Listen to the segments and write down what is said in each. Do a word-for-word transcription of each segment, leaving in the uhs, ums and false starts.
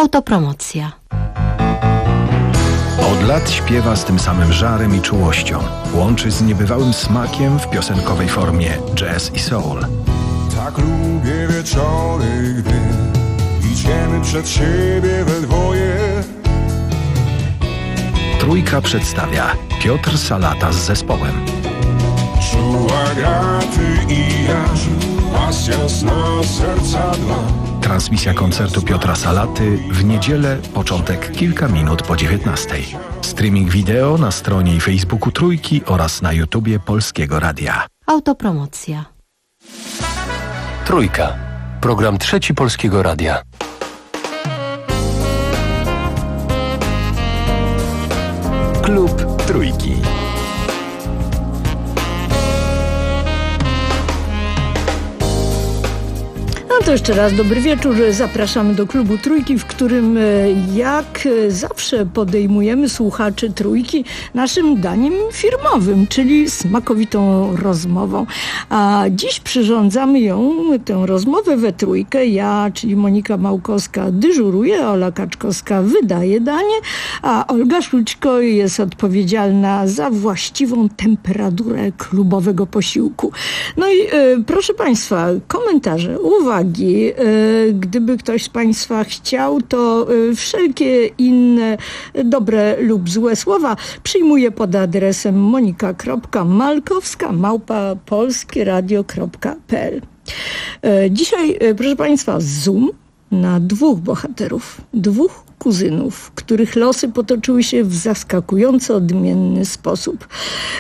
Autopromocja. Od lat śpiewa z tym samym żarem i czułością. Łączy z niebywałym smakiem w piosenkowej formie jazz i soul. Tak lubię wieczory, gdy idziemy przed siebie we dwoje. Trójka przedstawia Piotr Salata z zespołem. Czuła graty i jaż, pasja sna serca dwa. Transmisja koncertu Piotra Salaty w niedzielę, początek kilka minut po dziewiętnastej. Streaming wideo na stronie i Facebooku Trójki oraz na YouTubie Polskiego Radia. Autopromocja. Trójka. Program Trzeci Polskiego Radia. Klub Trójki. No to jeszcze raz dobry wieczór. Zapraszamy do Klubu Trójki, w którym jak zawsze podejmujemy słuchaczy Trójki naszym daniem firmowym, czyli smakowitą rozmową. A dziś przyrządzamy ją, tę rozmowę we trójkę. Ja, czyli Monika Małkowska, dyżuruję, Ola Kaczkowska wydaje danie, a Olga Szulczko jest odpowiedzialna za właściwą temperaturę klubowego posiłku. No i e, proszę Państwa, komentarze, uwagi. Gdyby ktoś z Państwa chciał, to wszelkie inne dobre lub złe słowa przyjmuję pod adresem monika kropka malkowska małpa polskieradio kropka p l. Dzisiaj, proszę Państwa, zoom na dwóch bohaterów, dwóch kuzynów, których losy potoczyły się w zaskakująco odmienny sposób.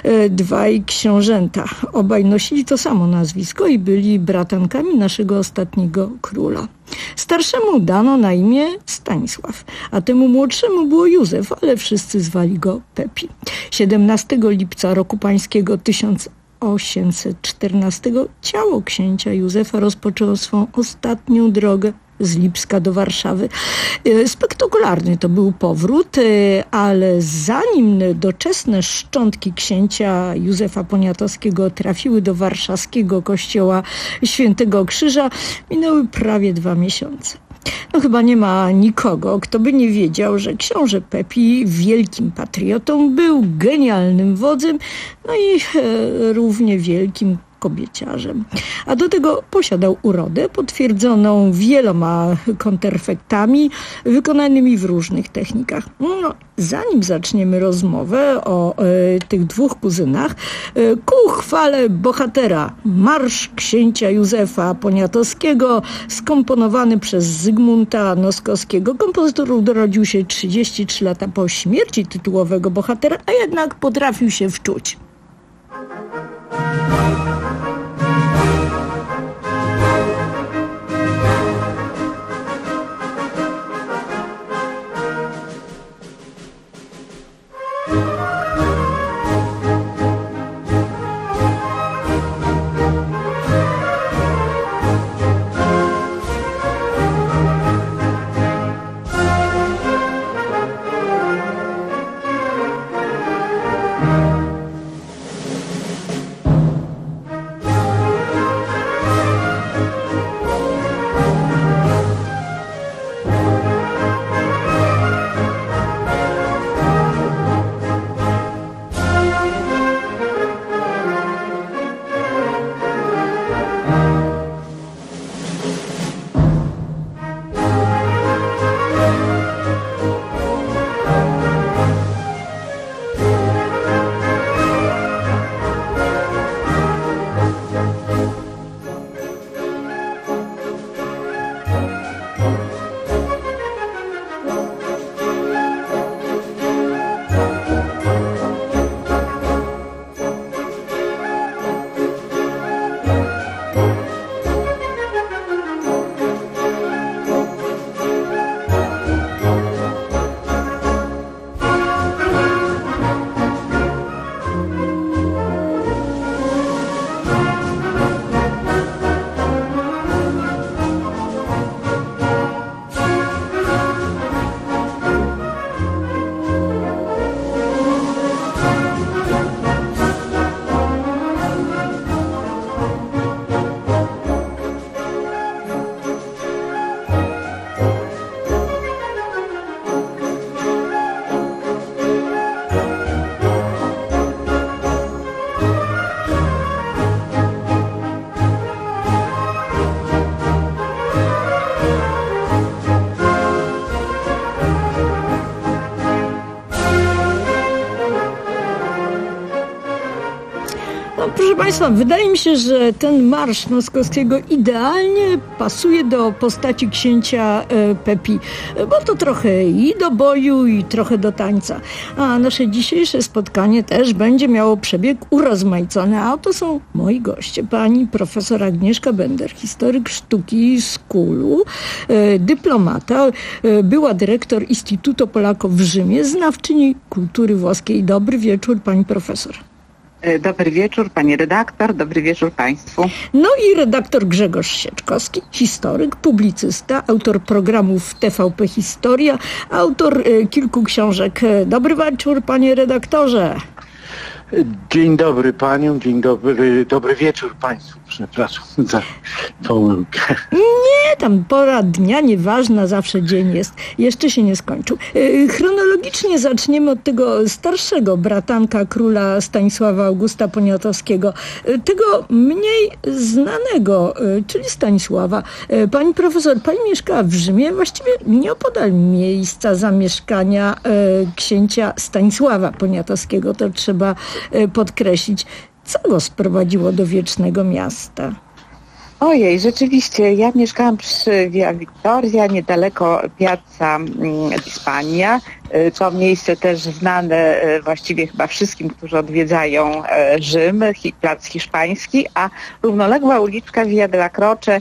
Dwaj książęta, obaj nosili to samo nazwisko i byli bratankami naszego ostatniego króla. Starszemu dano na imię Stanisław, a temu młodszemu było Józef, ale wszyscy zwali go Pepi. siedemnastego lipca roku pańskiego tysiąc osiemset czternastego ciało księcia Józefa rozpoczęło swą ostatnią drogę z Lipska do Warszawy. Spektakularny to był powrót, ale zanim doczesne szczątki księcia Józefa Poniatowskiego trafiły do warszawskiego kościoła Świętego Krzyża, minęły prawie dwa miesiące. No chyba nie ma nikogo, kto by nie wiedział, że książę Pepi wielkim patriotą był, genialnym wodzem, no i e, równie wielkim kobieciarzem. A do tego posiadał urodę potwierdzoną wieloma konterfektami wykonanymi w różnych technikach. No, zanim zaczniemy rozmowę o e, tych dwóch kuzynach, e, ku chwale bohatera marsz księcia Józefa Poniatowskiego skomponowany przez Zygmunta Noskowskiego. Kompozytor urodził się trzydzieści trzy lata po śmierci tytułowego bohatera, a jednak potrafił się wczuć. proszę Państwa, wydaje mi się, że ten marsz Noskowskiego idealnie pasuje do postaci księcia e, Pepi, bo to trochę i do boju, i trochę do tańca. A nasze dzisiejsze spotkanie też będzie miało przebieg urozmaicony, a oto są moi goście. Pani profesor Agnieszka Bender, historyk sztuki z Kulu, e, dyplomata, e, była dyrektor Instytutu Polaków w Rzymie, znawczyni kultury włoskiej. Dobry wieczór, pani profesor. Dobry wieczór, pani redaktor, dobry wieczór państwu. No i redaktor Grzegorz Sieczkowski, historyk, publicysta, autor programów T V P Historia, autor e, kilku książek. Dobry wieczór, panie redaktorze. Dzień dobry paniom, dzień dobry, dobry wieczór państwu. Przepraszam za pomyłkę. Nie, tam pora dnia, nieważna, zawsze dzień jest. Jeszcze się nie skończył. E, chronologicznie zaczniemy od tego starszego bratanka króla Stanisława Augusta Poniatowskiego. E, tego mniej znanego, e, czyli Stanisława. E, pani profesor, pani mieszkała w Rzymie, właściwie nieopodal miejsca zamieszkania e, księcia Stanisława Poniatowskiego. To trzeba e, podkreślić. Co go sprowadziło do wiecznego miasta? Ojej, rzeczywiście, ja mieszkałam przy Via Victoria, niedaleko Piazza Hispania. To miejsce też znane właściwie chyba wszystkim, którzy odwiedzają Rzym, plac hiszpański, a równoległa uliczka Via della Croce,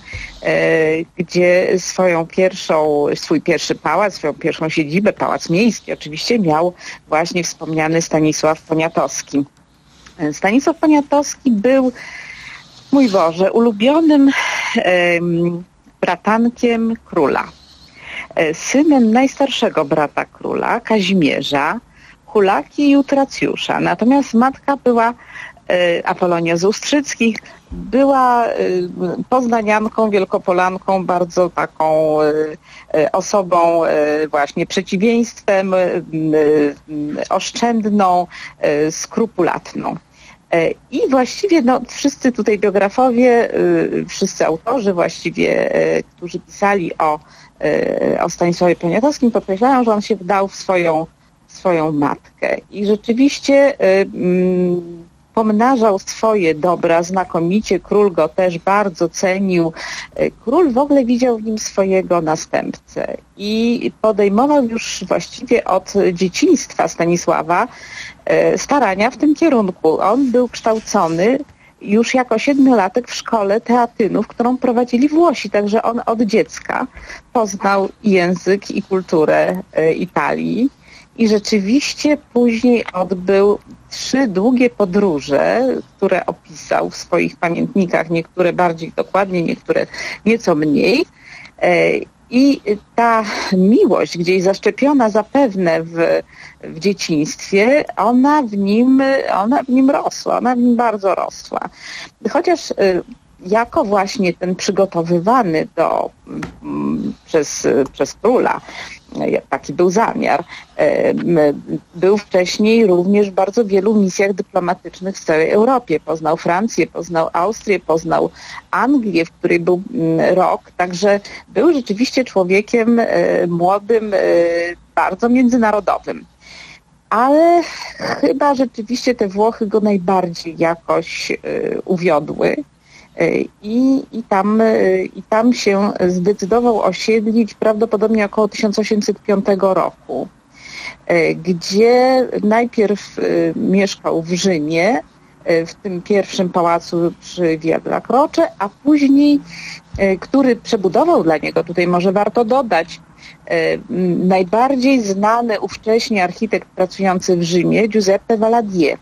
gdzie swoją pierwszą, swój pierwszy pałac, swoją pierwszą siedzibę, pałac miejski oczywiście, miał właśnie wspomniany Stanisław Poniatowski. Stanisław Poniatowski był, mój Boże, ulubionym um, bratankiem króla. Synem najstarszego brata króla, Kazimierza, Hulaki i Utracjusza. Natomiast matka była, e, Apolonia z Ustrzyckich, była e, poznanianką, wielkopolanką, bardzo taką e, osobą e, właśnie przeciwieństwem, e, e, oszczędną, e, skrupulatną. I właściwie no, wszyscy tutaj biografowie, wszyscy autorzy właściwie, którzy pisali o, o Stanisławie Poniatowskim, podkreślają, że on się wdał w swoją, w swoją matkę. I rzeczywiście mm, pomnażał swoje dobra znakomicie, król go też bardzo cenił. Król w ogóle widział w nim swojego następcę i podejmował już właściwie od dzieciństwa Stanisława starania w tym kierunku. On był kształcony już jako siedmiolatek w szkole Teatynów, którą prowadzili Włosi, także on od dziecka poznał język i kulturę Italii i rzeczywiście później odbył trzy długie podróże, które opisał w swoich pamiętnikach, niektóre bardziej dokładnie, niektóre nieco mniej. I ta miłość, gdzieś zaszczepiona zapewne w, w dzieciństwie, ona w nim, ona w nim rosła, ona w nim bardzo rosła. Chociaż jako właśnie ten przygotowywany do, przez, przez króla, taki był zamiar, był wcześniej również w bardzo wielu misjach dyplomatycznych w całej Europie. Poznał Francję, poznał Austrię, poznał Anglię, w której był rok, także był rzeczywiście człowiekiem młodym, bardzo międzynarodowym. Ale chyba rzeczywiście te Włochy go najbardziej jakoś uwiodły. I, i, tam, I tam się zdecydował osiedlić prawdopodobnie około tysiąc osiemset piątego roku, gdzie najpierw mieszkał w Rzymie, w tym pierwszym pałacu przy Via della Croce, a później, który przebudował dla niego, tutaj może warto dodać, najbardziej znany ówcześnie architekt pracujący w Rzymie, Giuseppe Valadier.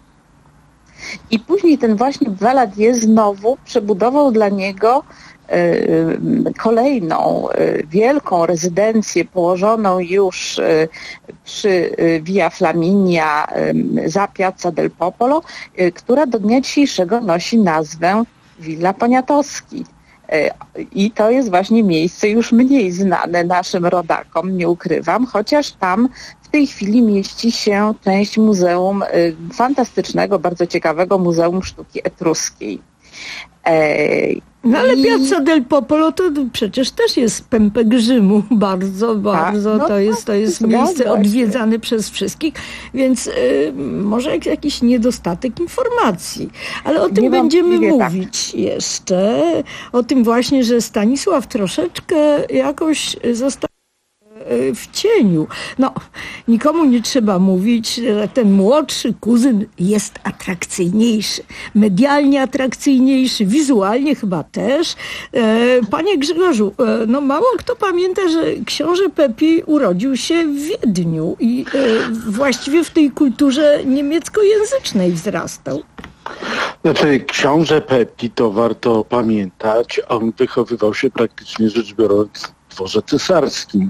I później ten właśnie Valadier znowu przebudował dla niego y, kolejną y, wielką rezydencję położoną już y, przy y, Via Flaminia y, za Piazza del Popolo, y, która do dnia dzisiejszego nosi nazwę Villa Poniatowski. I to jest właśnie miejsce już mniej znane naszym rodakom, nie ukrywam, chociaż tam w tej chwili mieści się część muzeum, fantastycznego, bardzo ciekawego Muzeum Sztuki Etruskiej. No ale I... Piazza del Popolo to przecież też jest pępek Rzymu, bardzo, bardzo. A, no to jest, to jest miejsce zgadza się. odwiedzane przez wszystkich, więc y, może jakiś niedostatek informacji. Ale o tym będziemy Niewątpliwie tak. mówić jeszcze. O tym właśnie, że Stanisław troszeczkę jakoś został w cieniu. No, nikomu nie trzeba mówić, że ten młodszy kuzyn jest atrakcyjniejszy. Medialnie atrakcyjniejszy, wizualnie chyba też. Panie Grzegorzu, no mało kto pamięta, że książę Pepi urodził się w Wiedniu i właściwie w tej kulturze niemieckojęzycznej wzrastał. Znaczy, książę Pepi, to warto pamiętać, on wychowywał się praktycznie rzecz biorąc w dworze cesarskim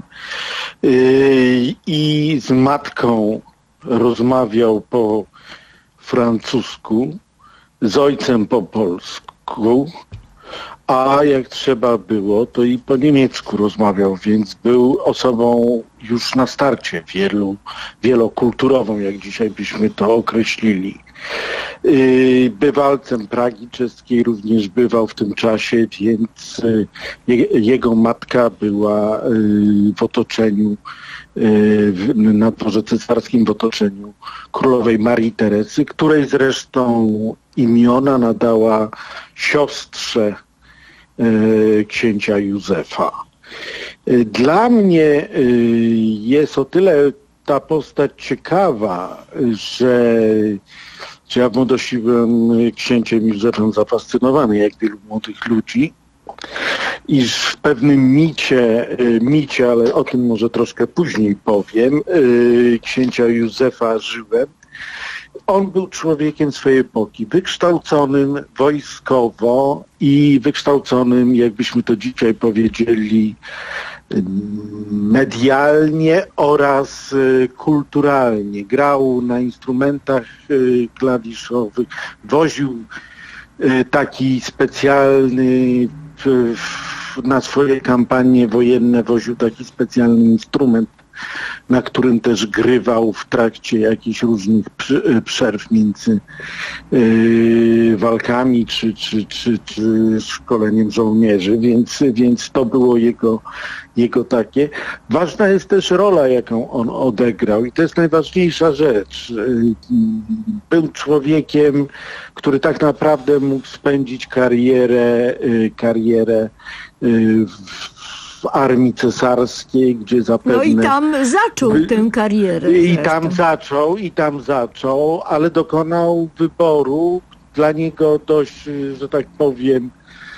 yy, i z matką rozmawiał po francusku, z ojcem po polsku, a jak trzeba było, to i po niemiecku rozmawiał, więc był osobą już na starcie wielu, wielokulturową, jak dzisiaj byśmy to określili. Bywalcem Pragi czeskiej również bywał w tym czasie, więc jego matka była w otoczeniu, na dworze cesarskim w otoczeniu królowej Marii Teresy, której zresztą imiona nadała siostrze księcia Józefa. Dla mnie jest o tyle ta postać ciekawa, że, że ja w młodości byłem księciem Józefem zafascynowany, jak wielu młodych ludzi, iż w pewnym micie, micie, ale o tym może troszkę później powiem, księcia Józefa żyłem. On był człowiekiem swojej epoki, wykształconym wojskowo i wykształconym, jakbyśmy to dzisiaj powiedzieli, medialnie oraz kulturalnie. Grał na instrumentach klawiszowych, woził taki specjalny, na swoje kampanie wojenne woził taki specjalny instrument, na którym też grywał w trakcie jakichś różnych przerw między yy, walkami czy, czy, czy, czy szkoleniem żołnierzy, więc, więc to było jego, jego takie. Ważna jest też rola, jaką on odegrał i to jest najważniejsza rzecz. Był człowiekiem, który tak naprawdę mógł spędzić karierę, yy, karierę yy, w w armii cesarskiej, gdzie zapewne... No i tam zaczął by, tę karierę. I zresztą. tam zaczął, i tam zaczął, ale dokonał wyboru, dla niego dość, że tak powiem,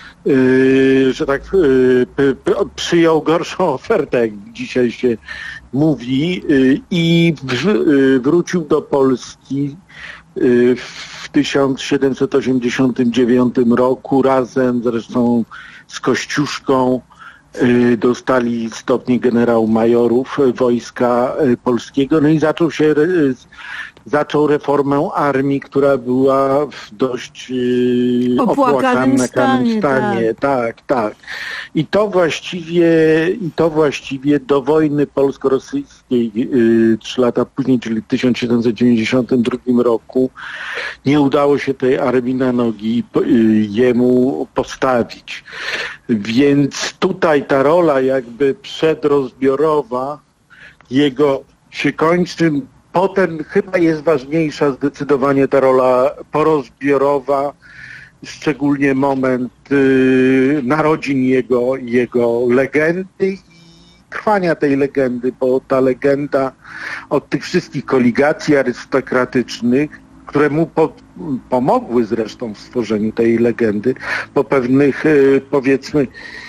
yy, że tak yy, przyjął gorszą ofertę, jak dzisiaj się mówi, yy, i w, yy, wrócił do Polski yy, w tysiąc siedemset osiemdziesiątym dziewiątym roku, razem zresztą z Kościuszką. Dostali stopnie generał-majorów Wojska Polskiego, no i zaczął się zaczął reformę armii, która była w dość opłakanym stanie. stanie. Tak, tak. I to właściwie i to właściwie do wojny polsko-rosyjskiej trzy lata później, czyli w tysiąc siedemset dziewięćdziesiątym drugim roku, nie udało się tej armii na nogi jemu postawić. Więc tutaj ta rola jakby przedrozbiorowa jego się kończy. Potem chyba jest ważniejsza zdecydowanie ta rola porozbiorowa, szczególnie moment y, narodzin jego, jego legendy i trwania tej legendy, bo ta legenda od tych wszystkich koligacji arystokratycznych, które mu po, pomogły zresztą w stworzeniu tej legendy, po pewnych y, powiedzmy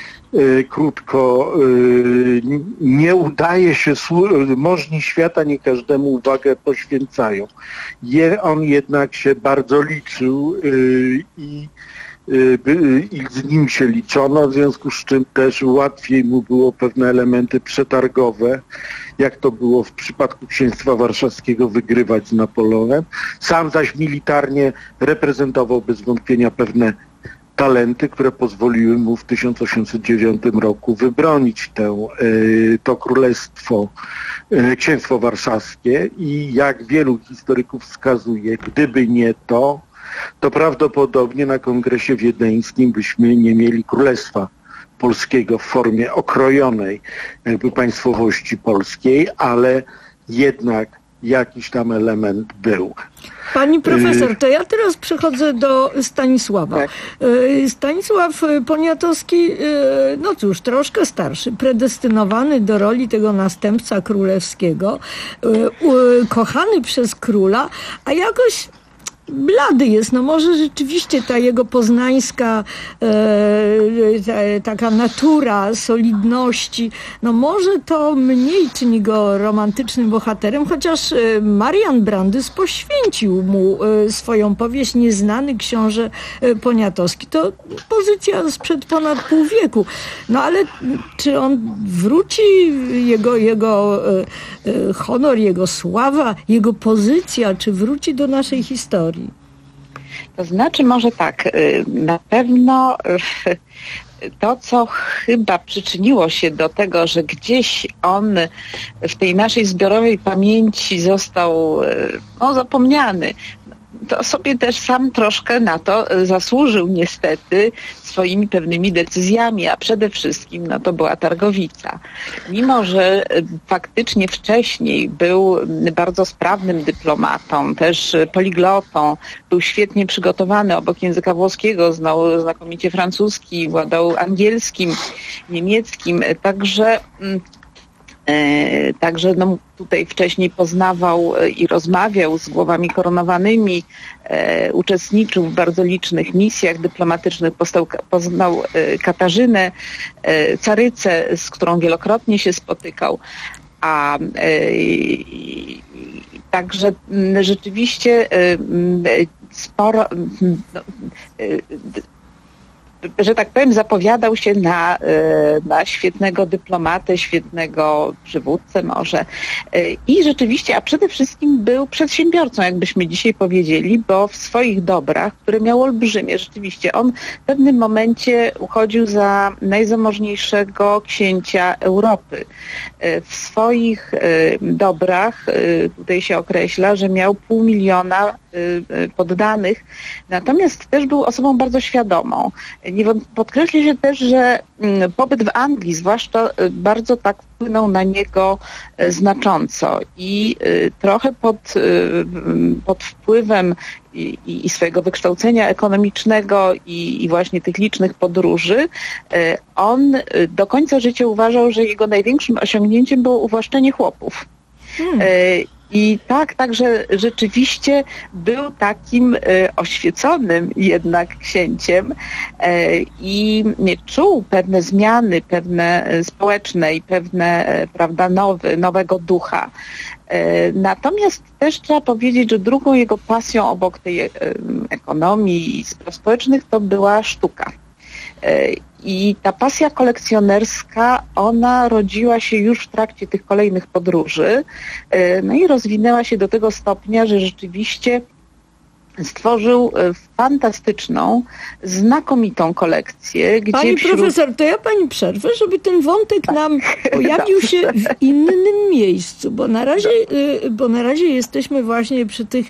krótko, nie udaje się, możni świata nie każdemu uwagę poświęcają. Je, on jednak się bardzo liczył i, i z nim się liczono, w związku z czym też łatwiej mu było pewne elementy przetargowe, jak to było w przypadku księstwa warszawskiego, wygrywać z Napoleonem. Sam zaś militarnie reprezentował bez wątpienia pewne talenty, które pozwoliły mu w tysiąc osiemset dziewiątym roku wybronić tę, to królestwo, księstwo warszawskie i jak wielu historyków wskazuje, gdyby nie to, to prawdopodobnie na kongresie wiedeńskim byśmy nie mieli Królestwa Polskiego w formie okrojonej jakby państwowości polskiej, ale jednak jakiś tam element był. Pani profesor, to ja teraz przechodzę do Stanisława. Tak. Stanisław Poniatowski, no cóż, troszkę starszy, predestynowany do roli tego następca królewskiego, kochany przez króla, a jakoś blady jest. No może rzeczywiście ta jego poznańska e, ta, taka natura solidności, no może to mniej czyni go romantycznym bohaterem, chociaż Marian Brandys poświęcił mu e, swoją powieść Nieznany książę Poniatowski. To pozycja sprzed ponad pół wieku. No ale czy on wróci, jego, jego e, e, honor, jego sława, jego pozycja, czy wróci do naszej historii? To znaczy może tak, na pewno to, co chyba przyczyniło się do tego, że gdzieś on w tej naszej zbiorowej pamięci został no, zapomniany, to sobie też sam troszkę na to zasłużył niestety swoimi pewnymi decyzjami, a przede wszystkim no, to była Targowica. Mimo że faktycznie wcześniej był bardzo sprawnym dyplomatą, też poliglotą, był świetnie przygotowany obok języka włoskiego, znał znakomicie francuski, władał angielskim, niemieckim, także... Także no, tutaj wcześniej poznawał i rozmawiał z głowami koronowanymi, e, uczestniczył w bardzo licznych misjach dyplomatycznych, postał, poznał e, Katarzynę, e, carycę, z którą wielokrotnie się spotykał. A e, także m, rzeczywiście e, sporo... No, e, że tak powiem, zapowiadał się na, na świetnego dyplomatę, świetnego przywódcę może. I rzeczywiście, a przede wszystkim był przedsiębiorcą, jakbyśmy dzisiaj powiedzieli, bo w swoich dobrach, które miał olbrzymie, rzeczywiście, on w pewnym momencie uchodził za najzamożniejszego księcia Europy. W swoich dobrach, tutaj się określa, że miał pół miliona poddanych, natomiast też był osobą bardzo świadomą. Podkreśli się też, że pobyt w Anglii zwłaszcza bardzo tak wpłynął na niego znacząco i trochę pod, pod wpływem i, i swojego wykształcenia ekonomicznego i, i właśnie tych licznych podróży, on do końca życia uważał, że jego największym osiągnięciem było uwłaszczenie chłopów. Hmm. I tak, także rzeczywiście był takim e, oświeconym jednak księciem e, i czuł pewne zmiany, pewne społeczne i pewne, e, prawda, nowy, nowego ducha. E, natomiast też trzeba powiedzieć, że drugą jego pasją obok tej e, ekonomii i spraw społecznych to była sztuka. I ta pasja kolekcjonerska, ona rodziła się już w trakcie tych kolejnych podróży, no i rozwinęła się do tego stopnia, że rzeczywiście stworzył fantastyczną, znakomitą kolekcję. Gdzie Pani wśród... profesor, to ja pani przerwę, żeby ten wątek nam pojawił się w innym miejscu, bo na razie, bo na razie jesteśmy właśnie przy tych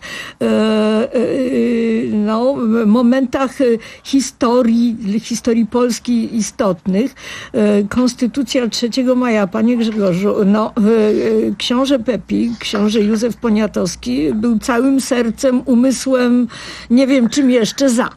no, momentach historii, historii Polski istotnych. Konstytucja trzeciego maja, panie Grzegorzu, no, książę Pepi, książę Józef Poniatowski był całym sercem, umysłem, nie wiem czym jeszcze za.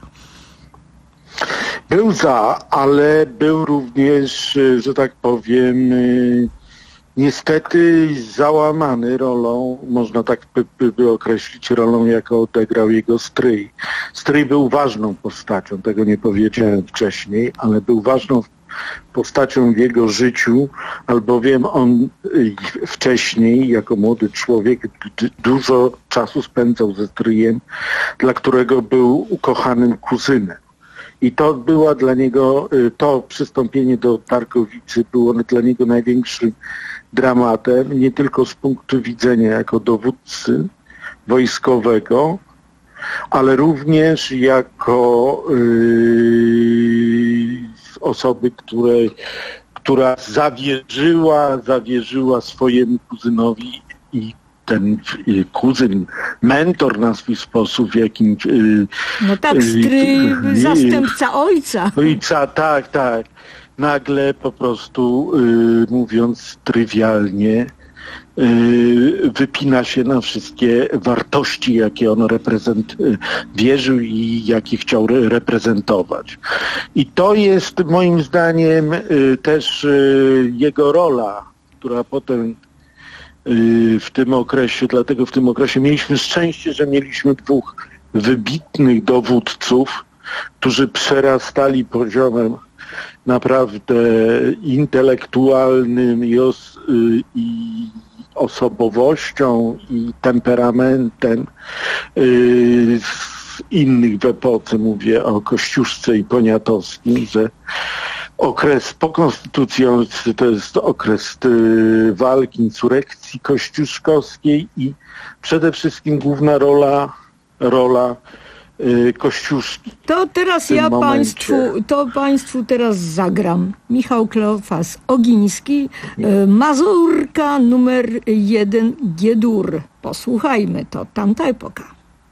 Był za, ale był również, że tak powiem, niestety załamany rolą, można tak by, by określić, rolą, jaką odegrał jego stryj. Stryj był ważną postacią, tego nie powiedziałem wcześniej, ale był ważną postacią w jego życiu, albowiem on wcześniej, jako młody człowiek, dużo czasu spędzał ze stryjem, dla którego był ukochanym kuzynem. I to była dla niego, to przystąpienie do Targowicy było dla niego największym dramatem, nie tylko z punktu widzenia jako dowódcy wojskowego, ale również jako yy, osoby, której, która zawierzyła, zawierzyła swojemu kuzynowi i ten y, kuzyn, mentor na swój sposób, w jakim... Y, no tak, stryj, y, zastępca ojca. Ojca, tak, tak. Nagle po prostu, y, mówiąc trywialnie, y, wypina się na wszystkie wartości, jakie on reprezent, y, wierzył i jakie chciał re- reprezentować. I to jest moim zdaniem y, też y, jego rola, która potem y, w tym okresie, dlatego w tym okresie mieliśmy szczęście, że mieliśmy dwóch wybitnych dowódców, którzy przerastali poziomem naprawdę intelektualnym i, os, i osobowością i temperamentem yy, z innych w epoce, mówię o Kościuszce i Poniatowskim, że okres pokonstytucjonalny to jest okres yy, walki, insurekcji kościuszkowskiej i przede wszystkim główna rola, rola Kościuszki. To teraz ja państwu, to państwu teraz zagram. Michał Kleofas Ogiński, Mazurka numer jeden G-dur. Posłuchajmy, to tamta epoka.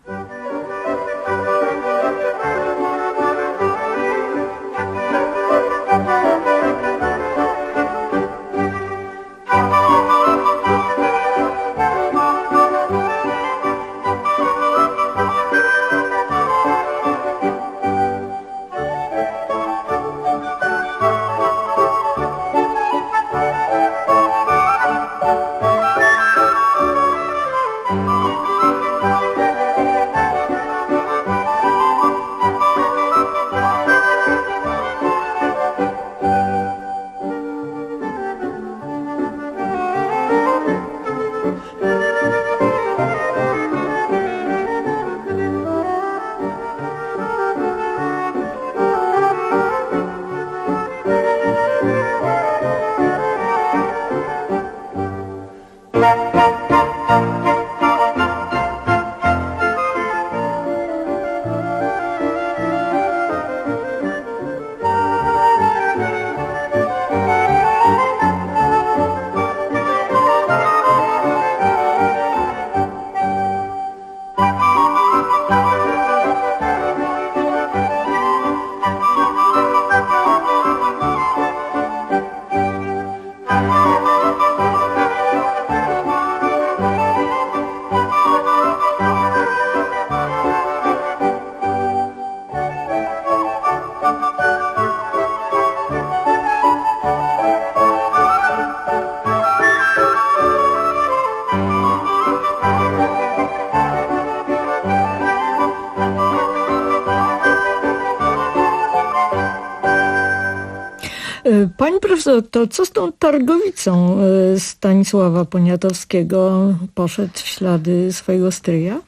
Pani profesor, to co z tą targowicą Stanisława Poniatowskiego? Poszedł w ślady swojego stryja?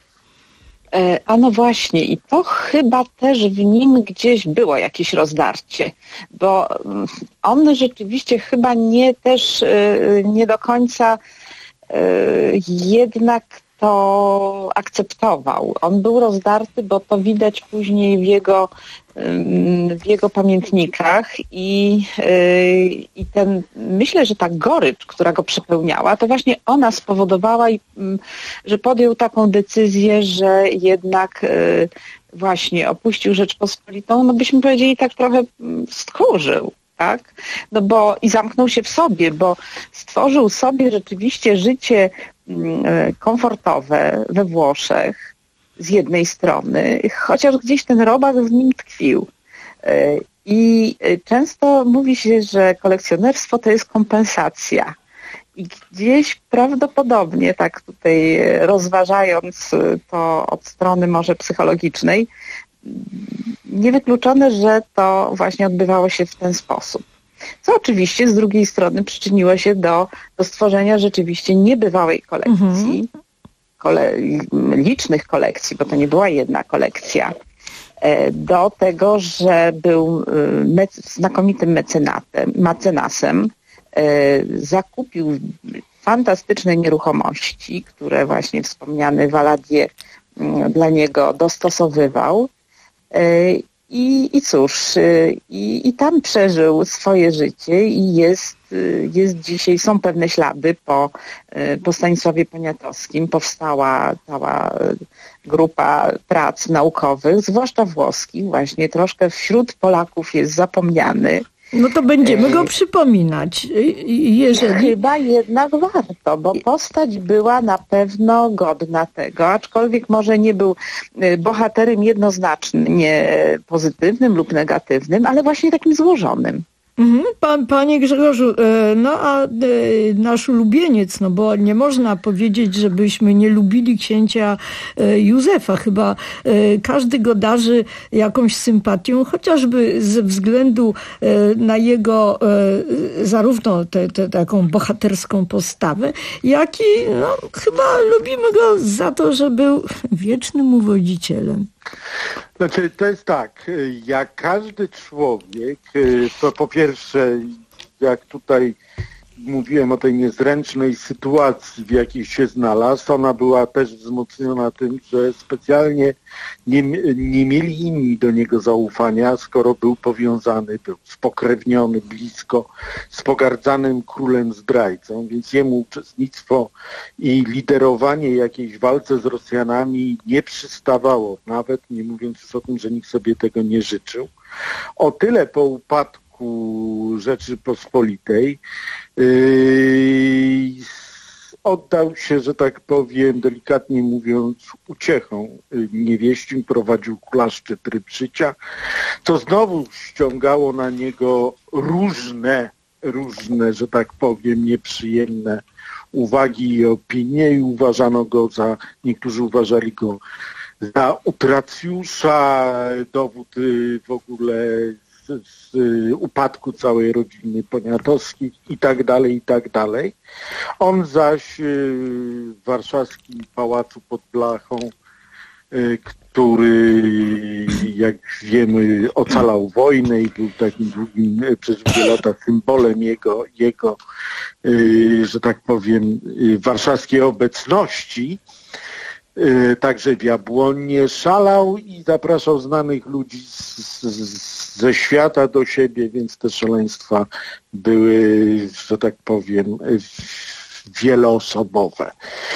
E, a no właśnie, i to chyba też w nim gdzieś było jakieś rozdarcie, bo on rzeczywiście chyba nie też nie do końca jednak to akceptował. On był rozdarty, bo to widać później w jego, w jego pamiętnikach i, i ten, myślę, że ta gorycz, która go przepełniała, to właśnie ona spowodowała, że podjął taką decyzję, że jednak właśnie opuścił Rzeczpospolitą, no byśmy powiedzieli tak trochę stchórzył. Tak? No bo i zamknął się w sobie, bo stworzył sobie rzeczywiście życie komfortowe we Włoszech z jednej strony, chociaż gdzieś ten robak w nim tkwił. I często mówi się, że kolekcjonerstwo to jest kompensacja. I gdzieś prawdopodobnie, tak tutaj rozważając to od strony może psychologicznej, niewykluczone, że to właśnie odbywało się w ten sposób. Co oczywiście z drugiej strony przyczyniło się do, do stworzenia rzeczywiście niebywałej kolekcji, mm-hmm. kole, licznych kolekcji, bo to nie była jedna kolekcja, do tego, że był mec, znakomitym mecenatem, mecenasem, zakupił fantastyczne nieruchomości, które właśnie wspomniany Valadier dla niego dostosowywał. I, i cóż, i, i tam przeżył swoje życie i jest, jest dzisiaj, są pewne ślady po, po Stanisławie Poniatowskim. Powstała cała grupa prac naukowych, zwłaszcza włoskich, właśnie troszkę wśród Polaków jest zapomniany. No to będziemy go przypominać, jeżeli... Chyba jednak warto, bo postać była na pewno godna tego, aczkolwiek może nie był bohaterem jednoznacznie pozytywnym lub negatywnym, ale właśnie takim złożonym. Mhm. Pan, panie Grzegorzu, no a nasz ulubieniec, no bo nie można powiedzieć, żebyśmy nie lubili księcia Józefa. Chyba każdy go darzy jakąś sympatią, chociażby ze względu na jego zarówno tę taką bohaterską postawę, jak i no, chyba lubimy go za to, że był wiecznym uwodzicielem. Znaczy, to jest tak, jak każdy człowiek, to po pierwsze, jak tutaj mówiłem o tej niezręcznej sytuacji, w jakiej się znalazł, ona była też wzmocniona tym, że specjalnie nie, nie mieli inni do niego zaufania, skoro był powiązany, był spokrewniony blisko z pogardzanym królem zdrajcą, więc jemu uczestnictwo i liderowanie jakiejś walce z Rosjanami nie przystawało, nawet nie mówiąc już o tym, że nikt sobie tego nie życzył. O tyle po upadku Rzeczypospolitej Yy, oddał się, że tak powiem, delikatnie mówiąc, uciechą niewieścim, prowadził klaszczy tryb życia, co znowu ściągało na niego różne, różne, że tak powiem, nieprzyjemne uwagi i opinie i uważano go za, niektórzy uważali go za utracjusza, dowód w ogóle Z, z upadku całej rodziny Poniatowskich i tak dalej, i tak dalej. On zaś w warszawskim pałacu pod Blachą, który, jak wiemy, ocalał wojnę i był takim długim, przez długie lata symbolem jego, jego, że tak powiem, warszawskiej obecności, także w Jabłonnie, szalał i zapraszał znanych ludzi z, z, ze świata do siebie, więc te szaleństwa były, że tak powiem, wieloosobowe.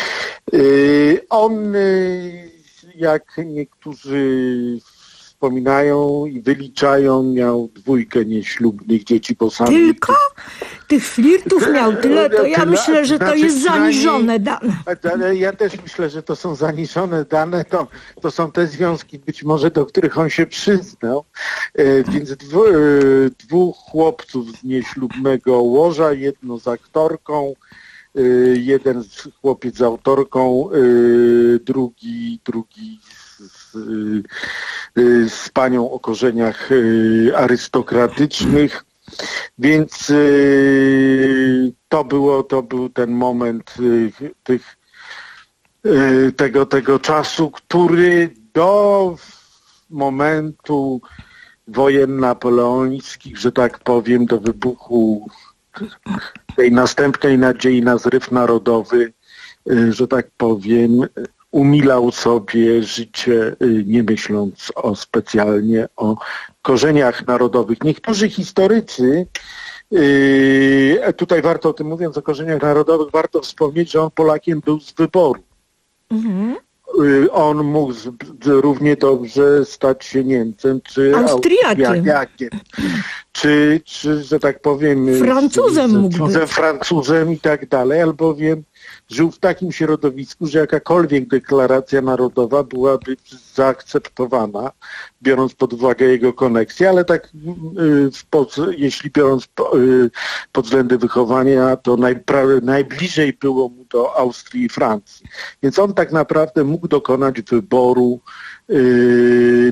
On, jak niektórzy wspominają i wyliczają, miał dwójkę nieślubnych dzieci, bo sam... Tylko? Tych flirtów miał tyle, to ja myślę, że to jest zaniżone dane. Ja też myślę, że to są zaniżone dane, to, to są te związki być może, do których on się przyznał. Więc dwu, dwóch chłopców z nieślubnego łoża, jedno z aktorką, jeden chłopiec z autorką, drugi, drugi z, z panią o korzeniach arystokratycznych. Więc y, to było, to był ten moment y, tych, y, tego, tego czasu, który do momentu wojen napoleońskich, że tak powiem, do wybuchu tej następnej nadziei na zryw narodowy, y, że tak powiem, umilał sobie życie, nie myśląc o specjalnie o korzeniach narodowych. Niektórzy historycy, yy, tutaj warto o tym mówiąc o korzeniach narodowych, warto wspomnieć, że on Polakiem był z wyboru. Mhm. Yy, on mógł z, równie dobrze stać się Niemcem, czy Austriakiem, Austriakiem czy, czy, że tak powiem, Francuzem mógł być. Francuzem i tak dalej, albowiem żył w takim środowisku, że jakakolwiek deklaracja narodowa byłaby zaakceptowana, biorąc pod uwagę jego koneksję, ale tak w pod, jeśli biorąc pod względy wychowania, to najpra- najbliżej było mu do Austrii i Francji. Więc on tak naprawdę mógł dokonać wyboru yy,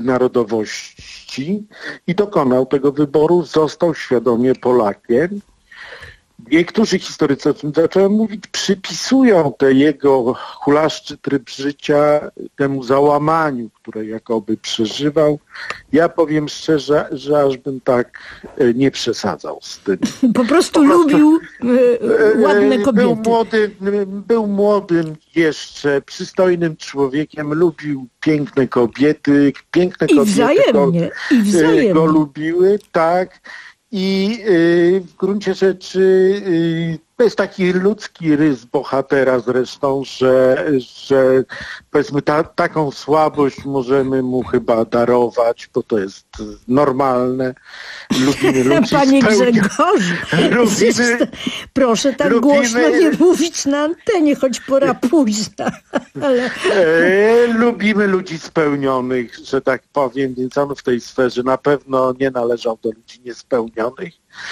narodowości i dokonał tego wyboru, został świadomie Polakiem. niektórzy historycy, o czym zacząłem mówić, przypisują te jego hulaszczy tryb życia temu załamaniu, które jakoby przeżywał. Ja powiem szczerze, że aż bym tak nie przesadzał z tym. Po prostu po lubił prostu, ładne kobiety. Był młodym, był młodym jeszcze, przystojnym człowiekiem, lubił piękne kobiety, piękne I kobiety wzajemnie, go, i wzajemnie. go lubiły, tak. I y, w gruncie rzeczy y, to jest taki ludzki rys bohatera zresztą, że, że powiedzmy ta, taką słabość możemy mu chyba darować, bo to jest normalne. Lubimy ludzi Panie spełnia... Grzegorzu, lubimy... proszę tak lubimy... głośno nie mówić na antenie, choć pora późna. Ale... E, lubimy ludzi spełnionych, że tak powiem, więc on w tej sferze na pewno nie należał do ludzi niespełnionych.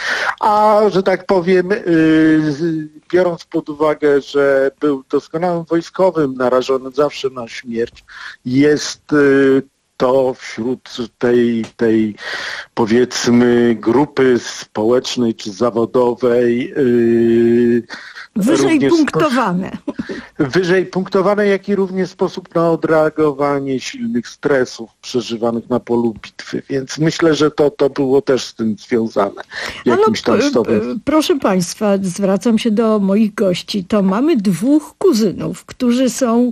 A że tak powiem, yy, biorąc pod uwagę, że był doskonałym wojskowym, narażonym zawsze na śmierć, jest yy, to wśród tej, tej powiedzmy grupy społecznej czy zawodowej yy, wyżej punktowane. Wyżej punktowane, jak i również sposób na odreagowanie silnych stresów przeżywanych na polu bitwy. Więc myślę, że to, to było też z tym związane. Jakimś tam stopem. Proszę Państwa, zwracam się do moich gości. To mamy dwóch kuzynów, którzy są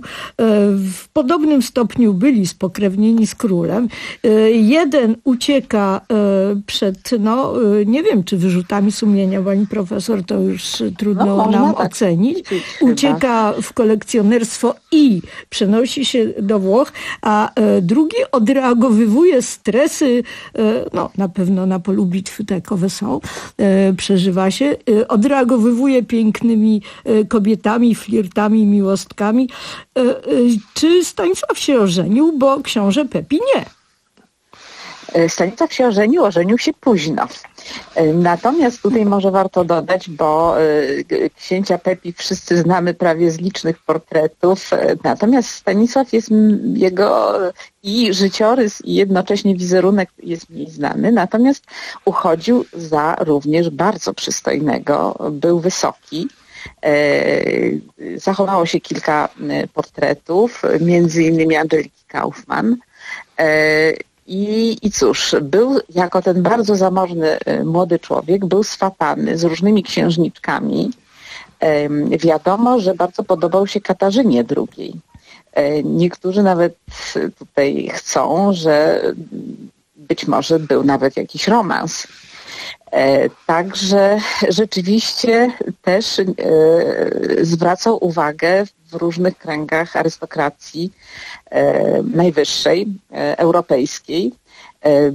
w podobnym stopniu byli spokrewnieni z królem. Jeden ucieka przed, no nie wiem, czy wyrzutami sumienia, pani profesor, to już trudno no, nam tak ocenić. Ucieka w kolekcjonerstwo i przenosi się do Włoch, a e, drugi odreagowywuje stresy, e, no na pewno na polu bitwy takowe są, e, przeżywa się, e, odreagowywuje pięknymi e, kobietami, flirtami, miłostkami. E, e, czy Stanisław się ożenił, bo książę Pepi nie? Stanisław się ożenił, ożenił się późno. Natomiast tutaj może warto dodać, bo księcia Pepi wszyscy znamy prawie z licznych portretów, natomiast Stanisław jest jego i życiorys i jednocześnie wizerunek jest mniej znany, natomiast uchodził za również bardzo przystojnego, był wysoki. Zachowało się kilka portretów, między innymi Angeliki Kaufmann. I, I cóż, był jako ten bardzo zamożny młody człowiek, był swatany z różnymi księżniczkami. E, wiadomo, że bardzo podobał się Katarzynie drugiej. E, niektórzy nawet tutaj chcą, że być może był nawet jakiś romans. E, także rzeczywiście też e, zwracał uwagę w różnych kręgach arystokracji e, najwyższej, e, europejskiej. E,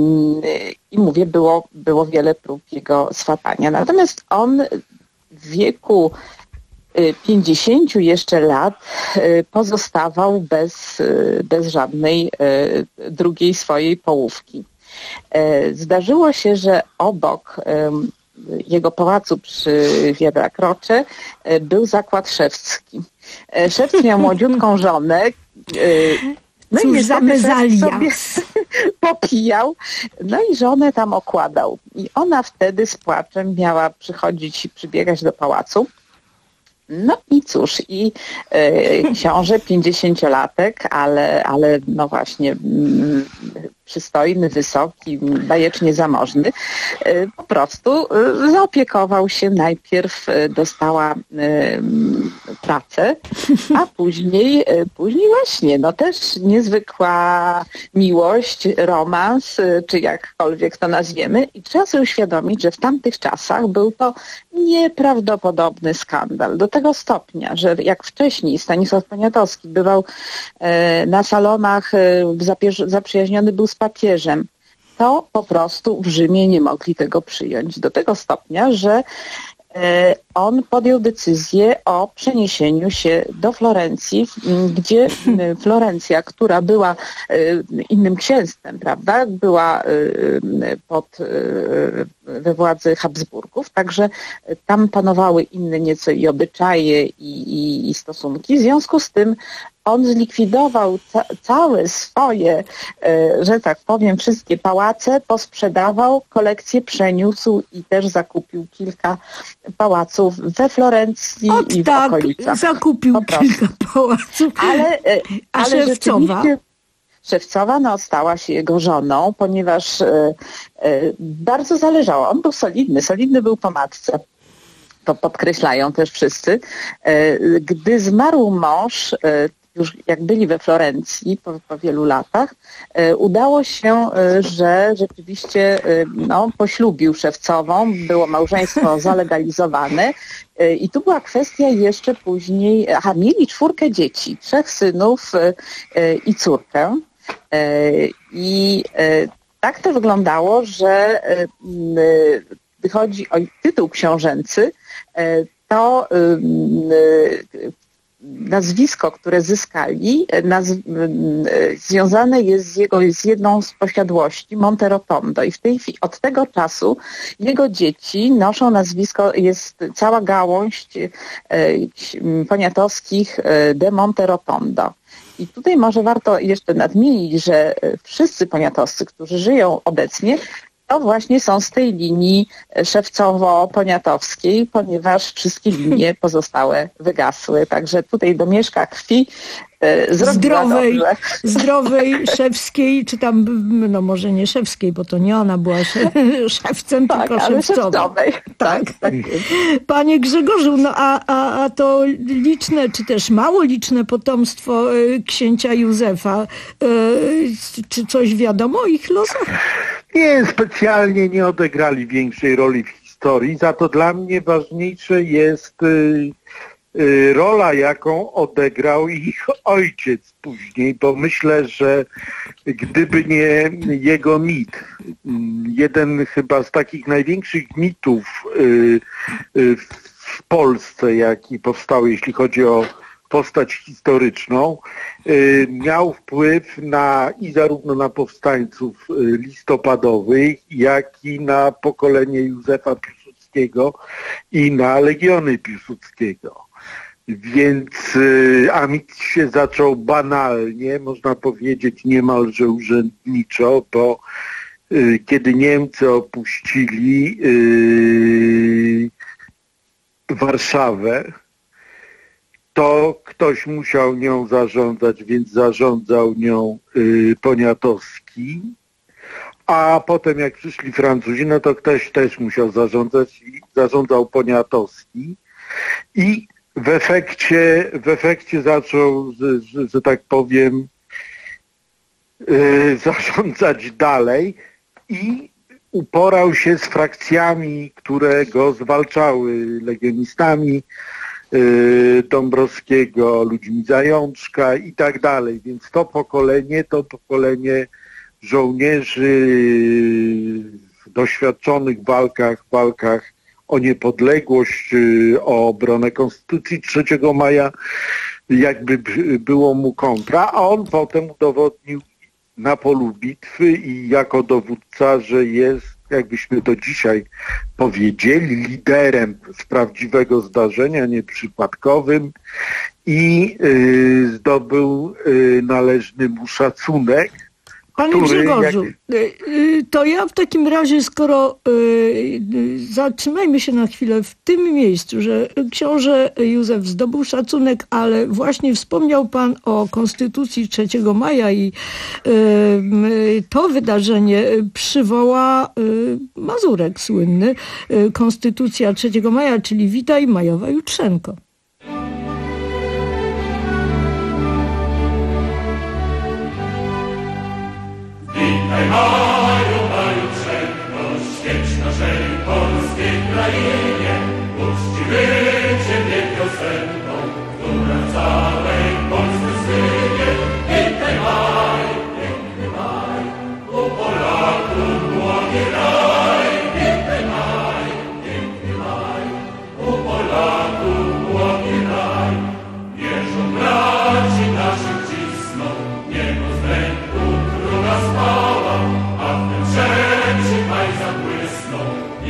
I mówię, było, było wiele prób jego swatania. Natomiast on w wieku pięćdziesięciu jeszcze lat pozostawał bez, bez żadnej drugiej swojej połówki. Zdarzyło się, że obok jego pałacu przy Via Croce był zakład szewcki. Szewc miał młodziutką żonę, no Cóż i za mezalia. sobie popijał, no i żonę tam okładał. I ona wtedy z płaczem miała przychodzić i przybiegać do pałacu. No i cóż, i e, książę pięćdziesięciolatek, ale, ale no właśnie mm, przystojny, wysoki, bajecznie zamożny, e, po prostu e, zaopiekował się. Najpierw e, dostała e, pracę, a później, e, później właśnie, no też niezwykła miłość, romans, e, czy jakkolwiek to nazwiemy. I trzeba sobie uświadomić, że w tamtych czasach był to nieprawdopodobny skandal. Do tego stopnia, że jak wcześniej Stanisław Poniatowski bywał e, na salonach, e, zapierz- zaprzyjaźniony był z papieżem, to po prostu w Rzymie nie mogli tego przyjąć. Do tego stopnia, że e, on podjął decyzję o przeniesieniu się do Florencji, gdzie Florencja, która była innym księstwem, prawda, była pod we władzy Habsburgów, także tam panowały inne nieco i obyczaje i, i, i stosunki. W związku z tym on zlikwidował ca- całe swoje, e, że tak powiem, wszystkie pałace, posprzedawał, kolekcję przeniósł i też zakupił kilka pałaców we Florencji Ot i w tak, okolicach. zakupił kilka pałaców. Ale, e, A ale Szewcowa? rzeczywiście Szewcowa no, stała się jego żoną, ponieważ e, e, bardzo zależało. On był solidny, solidny był po matce. To podkreślają też wszyscy. E, gdy zmarł mąż, e, już jak byli we Florencji po, po wielu latach, e, udało się, e, że rzeczywiście e, no, poślubił Szewcową, było małżeństwo zalegalizowane e, i tu była kwestia jeszcze później, aha, mieli czwórkę dzieci, trzech synów e, e, i córkę. E, I e, tak to wyglądało, że e, gdy chodzi o tytuł książęcy, e, to e, nazwisko, które zyskali, naz- związane jest z jego z jedną z posiadłości, Monterotondo. I w tej chwili, od tego czasu jego dzieci noszą nazwisko, jest cała gałąź e, poniatowskich e, de Monterotondo. I tutaj może warto jeszcze nadmienić, że wszyscy poniatowscy, którzy żyją obecnie, to właśnie są z tej linii szewcowo-poniatowskiej, ponieważ wszystkie linie pozostałe wygasły. Także tutaj domieszka krwi e, zdrowej, dobrze. zdrowej, szewskiej, czy tam, no może nie szewskiej, bo to nie ona była sze, szewcem, tak, tylko ale szewcowej. szewcowej. Tak, tak. Panie Grzegorzu, no a, a, a to liczne, czy też mało liczne potomstwo y, księcia Józefa, y, czy coś wiadomo o ich losach? Nie, specjalnie nie odegrali większej roli w historii, za to dla mnie ważniejsze jest y, y, rola, jaką odegrał ich ojciec później, bo myślę, że gdyby nie jego mit, jeden chyba z takich największych mitów y, y, w Polsce, jaki powstał, jeśli chodzi o postać historyczną, y, miał wpływ na i zarówno na powstańców y, listopadowych, jak i na pokolenie Józefa Piłsudskiego i na legiony Piłsudskiego. Więc y, a mit się zaczął banalnie, można powiedzieć niemalże urzędniczo, bo y, kiedy Niemcy opuścili y, Warszawę, to ktoś musiał nią zarządzać, więc zarządzał nią y, Poniatowski, a potem jak przyszli Francuzi, no to ktoś też musiał zarządzać i zarządzał Poniatowski i w efekcie, w efekcie zaczął, że, że, że tak powiem, y, zarządzać dalej i uporał się z frakcjami, które go zwalczały, legionistami Dąbrowskiego, ludźmi Zajączka i tak dalej. Więc to pokolenie, to pokolenie żołnierzy w doświadczonych walkach, walkach o niepodległość, o obronę Konstytucji trzeciego maja, jakby było mu kontra, a on potem udowodnił na polu bitwy i jako dowódca, że jest, jakbyśmy to dzisiaj powiedzieli, liderem z prawdziwego zdarzenia, nieprzypadkowym i y, zdobył y, należny mu szacunek. Panie który, Grzegorzu, jak... to ja w takim razie, skoro y, zatrzymajmy się na chwilę w tym miejscu, że książę Józef zdobył szacunek, ale właśnie wspomniał pan o Konstytucji trzeciego maja i y, to wydarzenie przywoła y, Mazurek słynny, y, Konstytucja trzeciego maja, czyli Witaj Majowa Jutrzenko. Witaj maju, maju Jutrzenko, świeć naszej polskiej krainie, uczciwy Ciebie piosenką, która w całej Polsce słynie. Witaj maj, piękny maj, u Polaków młody raj. Witaj maj, piękny maj, u Polaków młody raj. Wierzą braci naszych cisną, niebo z ręku króla spała, a w tym trzeci maj zabłysnął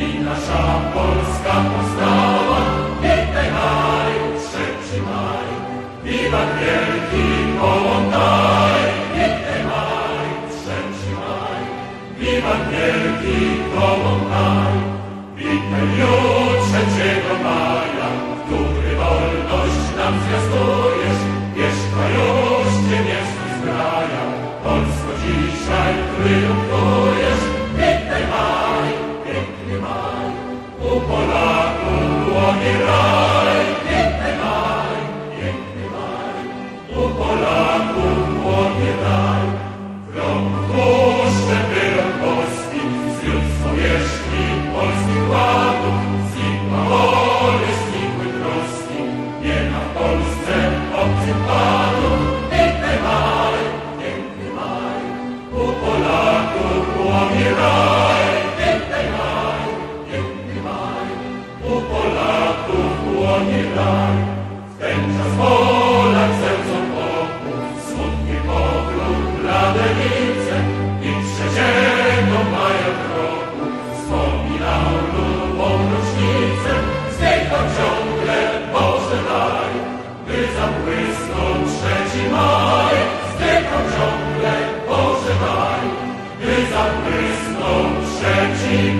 pan wielki koło kraj. Witaj już trzeciego maja, który wolność nam zwiastujesz. Mieszka już Ciebie zgraja, Polsko dzisiaj triumfujesz. Witaj maj, piękny maj, u Polaków łonie raj. Witaj maj, piękny maj, u Polaków łonie raj. Wrąg puszczę wyrok boski, zwiódł powierzchni polskich ładów. Znikła woli, znikły troski, nie ma w Polsce obcych panów. Witaj maj, piękny maj, u Polaków łonie raj. Witaj maj, piękny maj, u Polaków łonie raj. W ten czas Polak zełzą wokół, smutnie pogląd blade lice. I trzeciego maja w roku wspominał lubą rocznicę. Zdychał ciągle Boże daj, by zabłysnął trzeci maj. Zdychał ciągle Boże daj, by zabłysnął trzeci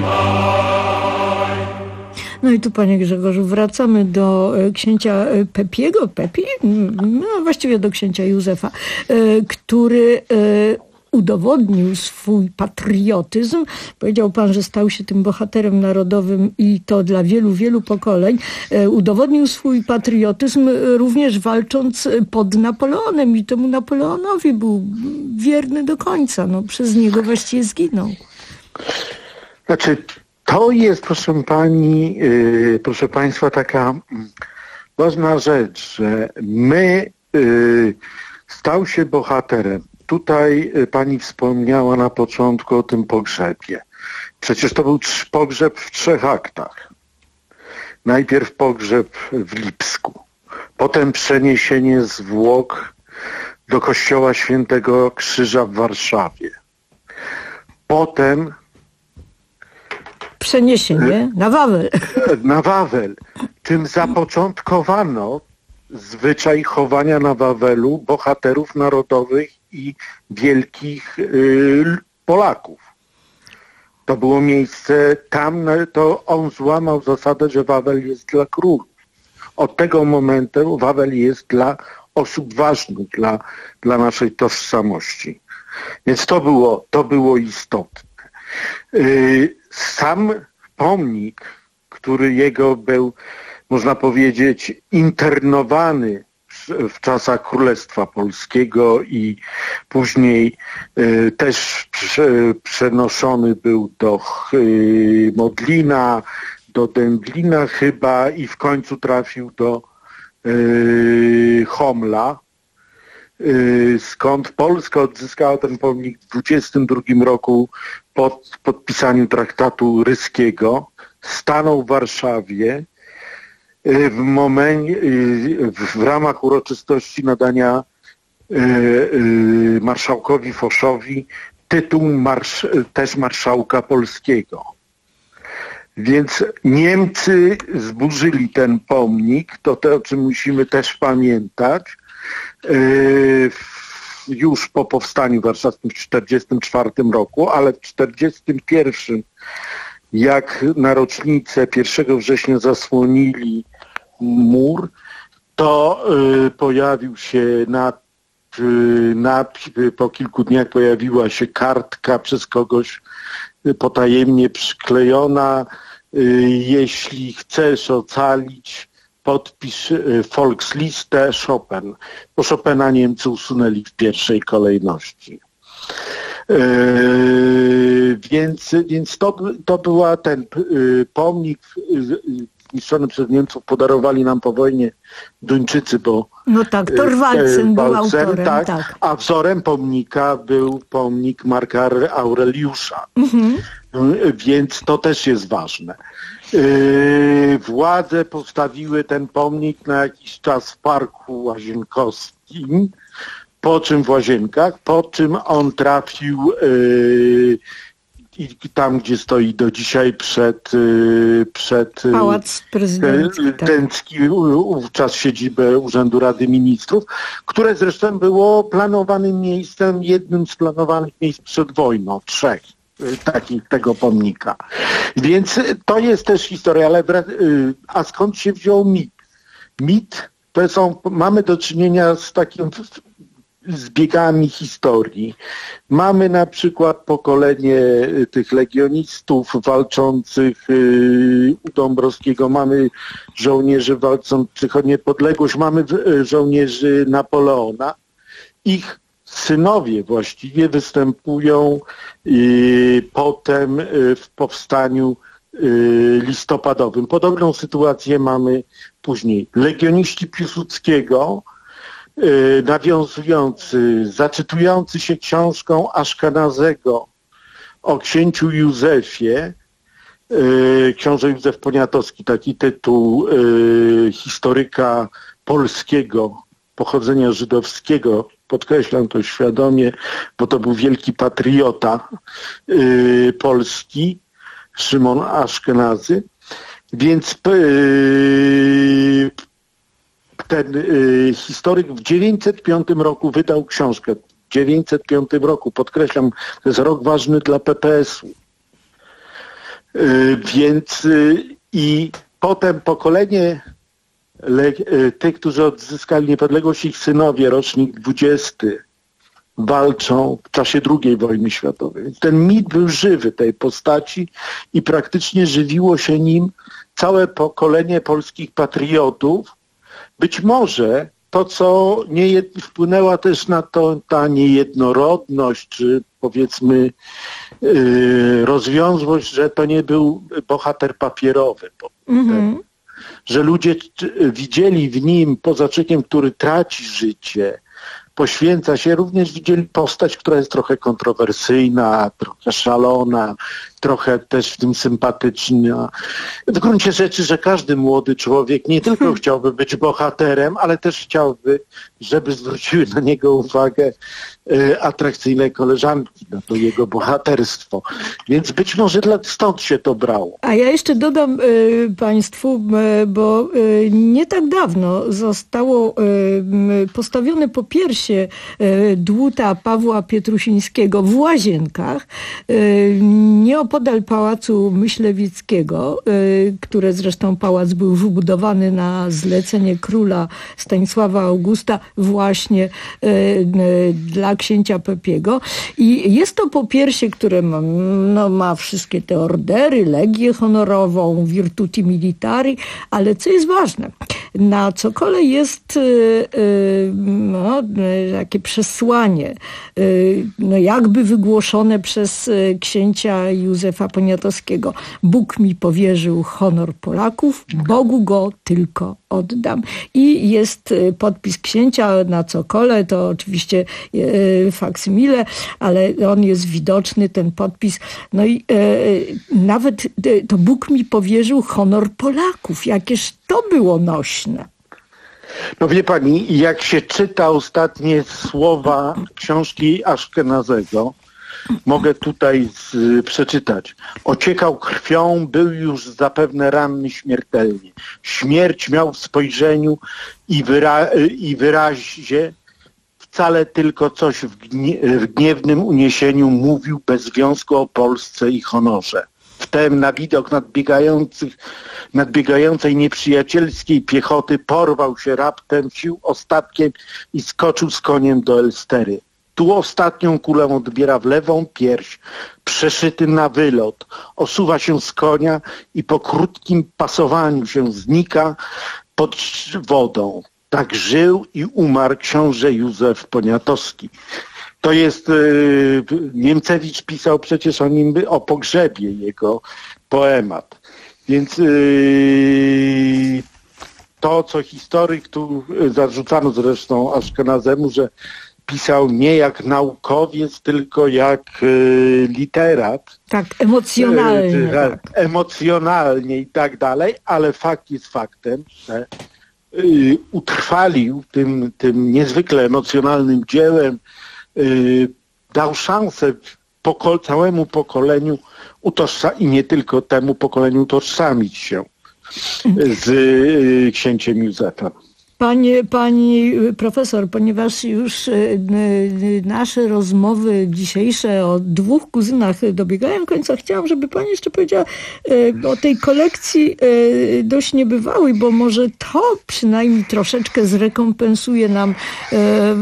maj. No i tu, panie Grzegorzu, wracamy do e, księcia e, Pepiego, Pepi, no właściwie do księcia Józefa, e, który e, udowodnił swój patriotyzm. Powiedział pan, że stał się tym bohaterem narodowym i to dla wielu, wielu pokoleń. E, udowodnił swój patriotyzm również walcząc pod Napoleonem i temu Napoleonowi był wierny do końca. No, przez niego właściwie zginął. Znaczy, to jest, proszę pani, yy, proszę państwa, taka ważna rzecz, że my yy, stał się bohaterem. Tutaj yy, pani wspomniała na początku o tym pogrzebie. Przecież to był trz- pogrzeb w trzech aktach. Najpierw pogrzeb w Lipsku, potem przeniesienie zwłok do kościoła Świętego Krzyża w Warszawie. Potem Przeniesienie na Wawel. Na Wawel. Czym zapoczątkowano zwyczaj chowania na Wawelu bohaterów narodowych i wielkich y, Polaków. To było miejsce, tam to on złamał zasadę, że Wawel jest dla królów. Od tego momentu Wawel jest dla osób ważnych, dla, dla naszej tożsamości. Więc to było, to było istotne. Y, Sam pomnik, który jego był, można powiedzieć, internowany w, w czasach Królestwa Polskiego i później y, też prze, przenoszony był do y, Modlina, do Dęblina chyba i w końcu trafił do y, Homla. Skąd Polska odzyskała ten pomnik w dwudziestym drugim roku po podpisaniu traktatu ryskiego. Stanął w Warszawie w momencie, w ramach uroczystości nadania marszałkowi Foszowi tytuł marsz, też marszałka polskiego. Więc Niemcy zburzyli ten pomnik, to to, o czym musimy też pamiętać. Już po powstaniu warszawskim w tysiąc dziewięćset czterdziestym czwartym roku, ale w tysiąc dziewięćset czterdziestym pierwszym, jak na rocznicę pierwszego września zasłonili mur, to y, pojawił się na, y, na, po kilku dniach pojawiła się kartka przez kogoś y, potajemnie przyklejona. Y, jeśli chcesz ocalić, podpisz y, Volkslistę Chopin. Bo Chopina Niemcy usunęli w pierwszej kolejności. Yy, więc więc to, to była ten y, pomnik zniszczony przez Niemców, podarowali nam po wojnie Duńczycy, bo no tak, Thorwaldsen był autorem, tak, tak. A wzorem pomnika był pomnik Marka Aureliusza. Mhm. Yy, więc to też jest ważne. Yy, władze postawiły ten pomnik na jakiś czas w Parku Łazienkowskim, po czym w Łazienkach, po czym on trafił yy, i tam, gdzie stoi do dzisiaj przed, yy, przed Pałac Prezydencki, tak. Wówczas siedzibę Urzędu Rady Ministrów, które zresztą było planowanym miejscem, jednym z planowanych miejsc przed wojną, trzech. taki, tego pomnika. Więc to jest też historia, ale a skąd się wziął mit? Mit to są, mamy do czynienia z takim zbiegami historii. Mamy na przykład pokolenie tych legionistów walczących u Dąbrowskiego, mamy żołnierzy walczących o niepodległość, mamy żołnierzy Napoleona. Ich synowie właściwie występują potem w powstaniu listopadowym. Podobną sytuację mamy później. Legioniści Piłsudskiego, nawiązujący, zaczytujący się książką Aszkenazego o księciu Józefie, książę Józef Poniatowski, taki tytuł historyka polskiego, pochodzenia żydowskiego, podkreślam to świadomie, bo to był wielki patriota polski, Szymon Aszkenazy, więc ten y, historyk w dziewięćset piątym roku wydał książkę. W dziewięćset piątym roku, podkreślam, to jest rok ważny dla P P S u. Y, więc y, i potem pokolenie le, y, tych, którzy odzyskali niepodległość, ich synowie, rocznik dwudziesty, walczą w czasie drugiej wojny światowej. Ten mit był żywy tej postaci i praktycznie żywiło się nim całe pokolenie polskich patriotów. Być może to, co nie wpłynęła też na to ta niejednorodność, czy powiedzmy yy, rozwiązłość, że to nie był bohater papierowy. Mm-hmm. Że ludzie widzieli w nim, poza człowiekiem, który traci życie, poświęca się, również widzieli postać, która jest trochę kontrowersyjna, trochę szalona, trochę też w tym sympatyczna. W gruncie rzeczy, że każdy młody człowiek nie tylko chciałby być bohaterem, ale też chciałby, żeby zwróciły na niego uwagę e, atrakcyjne koleżanki, na to jego bohaterstwo. Więc być może dla, stąd się to brało. A ja jeszcze dodam y, Państwu, y, bo y, nie tak dawno zostało y, postawione popiersie y, dłuta Pawła Pietrusińskiego w Łazienkach, y, nieopodal Pałacu Myślewickiego, y, które zresztą pałac był wybudowany na zlecenie króla Stanisława Augusta właśnie y, y, dla księcia Pepiego. I jest to popiersie, które ma, no, ma wszystkie te ordery, legię honorową, virtuti militari, ale co jest ważne, na cokole jest y, y, no, takie przesłanie, y, no, jakby wygłoszone przez y, księcia Józefa Poniatowskiego. Bóg mi powierzył honor Polaków, Bogu go tylko oddam. I jest y, podpis księcia na cokole, to oczywiście y, faksymile, ale on jest widoczny, ten podpis. No i y, nawet y, to Bóg mi powierzył honor Polaków. Jakież to było nośne. No wie pani, jak się czyta ostatnie słowa książki Aszkenazego, mogę tutaj z, przeczytać. Ociekał krwią, był już zapewne ranny śmiertelnie. Śmierć miał w spojrzeniu i, wyra, i wyrazie, wcale tylko coś w, gnie, w gniewnym uniesieniu mówił bez związku o Polsce i honorze. Wtem na widok nadbiegających, nadbiegającej nieprzyjacielskiej piechoty porwał się raptem sił ostatkiem i skoczył z koniem do Elstery. Tu ostatnią kulę odbiera w lewą pierś, przeszyty na wylot. Osuwa się z konia i po krótkim pasowaniu się znika pod wodą. Tak żył i umarł książę Józef Poniatowski. To jest, y, Niemcewicz pisał przecież o nim, o pogrzebie jego poemat. Więc y, to, co historyk tu zarzucano zresztą Aszkenazemu, że pisał nie jak naukowiec, tylko jak y, literat. Tak, emocjonalnie. Y, tak. Emocjonalnie i tak dalej, ale fakt jest faktem, że y, utrwalił tym, tym niezwykle emocjonalnym dziełem, y, dał szansę poko- całemu pokoleniu utożsa- i nie tylko temu pokoleniu utożsamić się z y, księciem Józefem. Panie, pani profesor, ponieważ już y, y, nasze rozmowy dzisiejsze o dwóch kuzynach dobiegają końca, chciałam, żeby pani jeszcze powiedziała y, o tej kolekcji y, dość niebywałej, bo może to przynajmniej troszeczkę zrekompensuje nam y,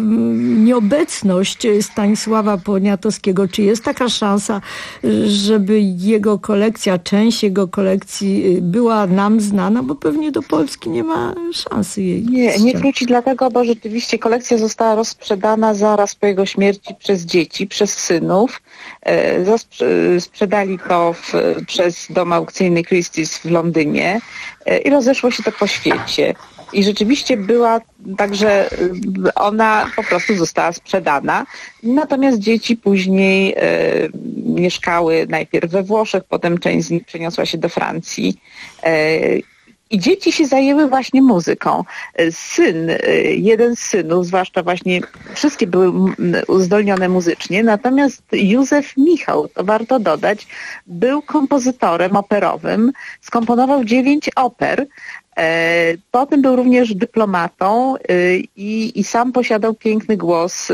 nieobecność Stanisława Poniatowskiego. Czy jest taka szansa, żeby jego kolekcja, część jego kolekcji była nam znana, bo pewnie do Polski nie ma szansy jej. Nie, nie wróci dlatego, bo rzeczywiście kolekcja została rozsprzedana zaraz po jego śmierci przez dzieci, przez synów. E, zasp- sprzedali to w, przez dom aukcyjny Christie's w Londynie e, i rozeszło się to po świecie. I rzeczywiście była tak, że ona po prostu została sprzedana. Natomiast dzieci później e, mieszkały najpierw we Włoszech, potem część z nich przeniosła się do Francji. E, I dzieci się zajęły właśnie muzyką. Syn, jeden z synów, zwłaszcza właśnie, wszystkie były uzdolnione muzycznie, natomiast Józef Michał, to warto dodać, był kompozytorem operowym, skomponował dziewięć oper. Potem był również dyplomatą i, i sam posiadał piękny głos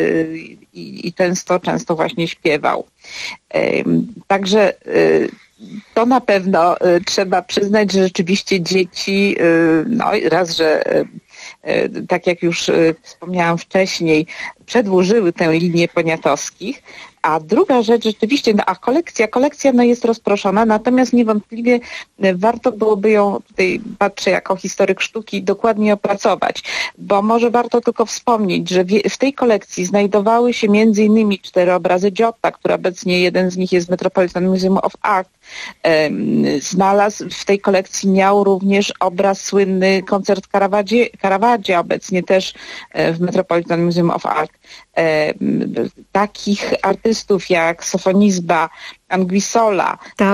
i, i często, często właśnie śpiewał. Także to na pewno y, trzeba przyznać, że rzeczywiście dzieci, y, no raz, że y, y, tak jak już y, wspomniałam wcześniej, przedłużyły tę linię Poniatowskich, a druga rzecz rzeczywiście, no a kolekcja, kolekcja no jest rozproszona, natomiast niewątpliwie warto byłoby ją, tutaj patrzę jako historyk sztuki, dokładnie opracować, bo może warto tylko wspomnieć, że w tej kolekcji znajdowały się między innymi cztery obrazy Giotta, który obecnie jeden z nich jest w Metropolitan Museum of Art. Znalazł w tej kolekcji, miał również obraz słynny koncert Caravaggia, obecnie też w Metropolitan Museum of Art. Takich artystów jak Sofonizba, Anguissola, tak.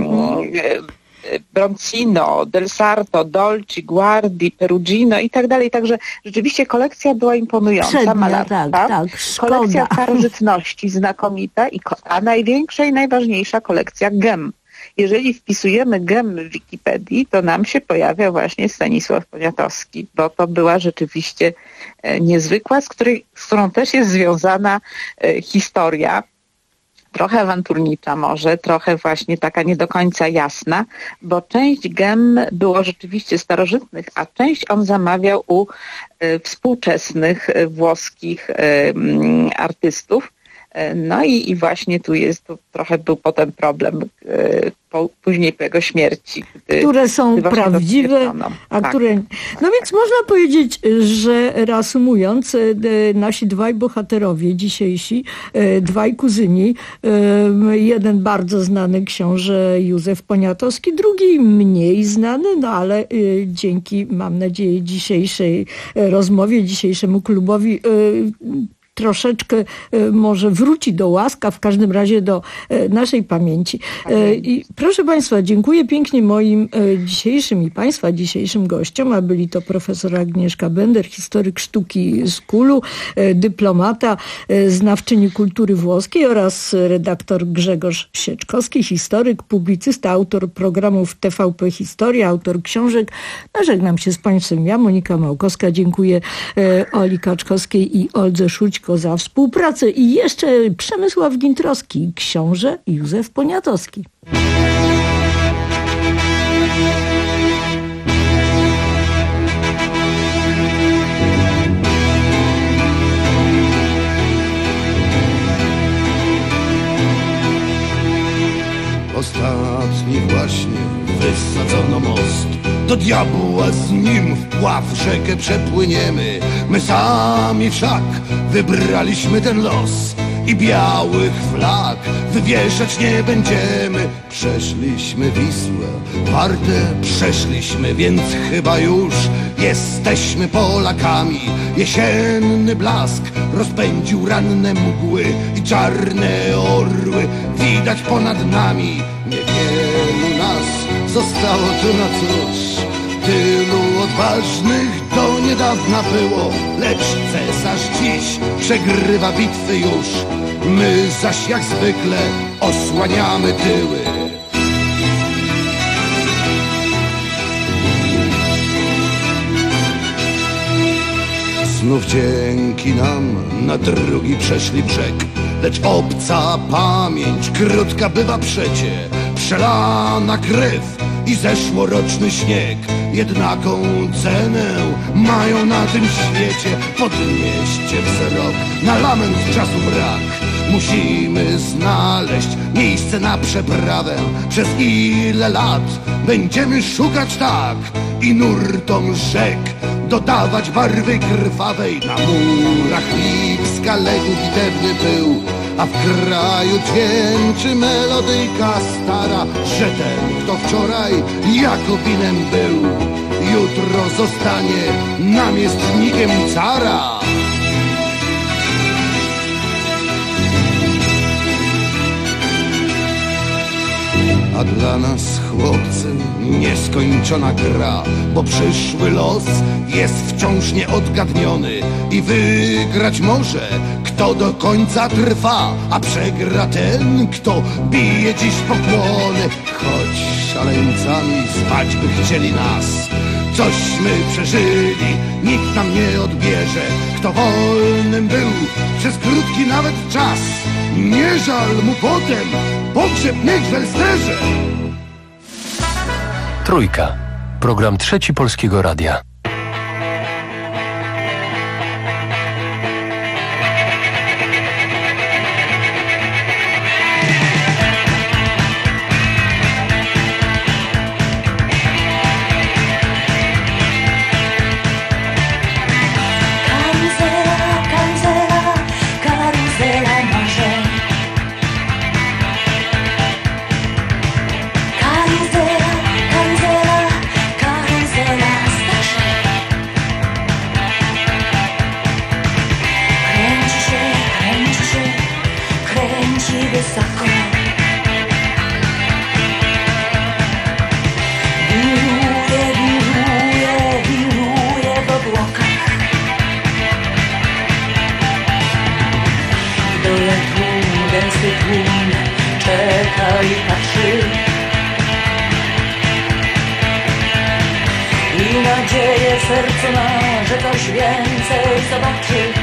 Bronzino, Del Sarto, Dolci, Guardi, Perugino i tak dalej. Także rzeczywiście kolekcja była imponująca, Przednia, malarska. Tak, tak, kolekcja starożytności znakomita, i ko- a największa i najważniejsza kolekcja gem. Jeżeli wpisujemy gem w Wikipedii, to nam się pojawia właśnie Stanisław Poniatowski, bo to była rzeczywiście e, niezwykła, z, której, z którą też jest związana e, historia. Trochę awanturnicza może, trochę właśnie taka nie do końca jasna, bo część gem było rzeczywiście starożytnych, a część on zamawiał u e, współczesnych e, włoskich e, m, artystów. No i, i właśnie tu jest, tu trochę był potem problem e, po, później po jego śmierci. Gdy, które są gdy prawdziwe, a tak. które... No więc można powiedzieć, że reasumując, e, nasi dwaj bohaterowie dzisiejsi, e, dwaj kuzyni, e, jeden bardzo znany książę Józef Poniatowski, drugi mniej znany, no ale e, dzięki, mam nadzieję, dzisiejszej rozmowie, dzisiejszemu klubowi e, troszeczkę może wróci do łaska, w każdym razie do naszej pamięci. I proszę Państwa, dziękuję pięknie moim dzisiejszym i Państwa dzisiejszym gościom, a byli to profesor Agnieszka Bender, historyk sztuki z Kulu, dyplomata, znawczyni kultury włoskiej oraz redaktor Grzegorz Sieczkowski, historyk, publicysta, autor programów T V P Historia, autor książek. No, żegnam się z Państwem ja, Monika Małkowska. Dziękuję Oli Kaczkowskiej i Oldze Szućko za współpracę i jeszcze Przemysław Gintrowski, książę Józef Poniatowski. Ostatni właśnie wysadzono most. Do diabła z nim wpław rzekę przepłyniemy. My sami wszak wybraliśmy ten los i białych flag wywieszać nie będziemy. Przeszliśmy Wisłę, Wartę przeszliśmy, więc chyba już jesteśmy Polakami. Jesienny blask rozpędził ranne mgły i czarne orły widać ponad nami. Niewielu nas zostało tu na cóż. Tylu odważnych do niedawna było, lecz cesarz dziś przegrywa bitwy już. My zaś jak zwykle osłaniamy tyły. znów dzięki nam na drugi przeszli brzeg. Lecz obca pamięć krótka bywa przecie, przelana krew i zeszłoroczny śnieg. Jednaką cenę mają na tym świecie. Podnieście wzrok, na lament czasu brak. Musimy znaleźć miejsce na przeprawę. Przez ile lat będziemy szukać tak i nurtom rzek dodawać barwy krwawej. Na murach Lipska legł bitewny pył, a w kraju dźwięczy melodyjka stara, że ten, kto wczoraj Jakobinem był, jutro zostanie namiestnikiem cara. A dla nas, chłopcy, nieskończona gra, bo przyszły los jest wciąż nieodgadniony i wygrać może, kto do końca trwa, a przegra ten, kto bije dziś pokłony. Choć szaleńcami spać by chcieli nas, cośmy przeżyli, nikt nam nie odbierze. Kto wolnym był przez krótki nawet czas, nie żal mu potem pogrzeb niech w Elsterze. Trójka. Program Trzeci Polskiego Radia. Czeka i patrzy i nadzieję w sercu ma, że coś więcej zobaczy.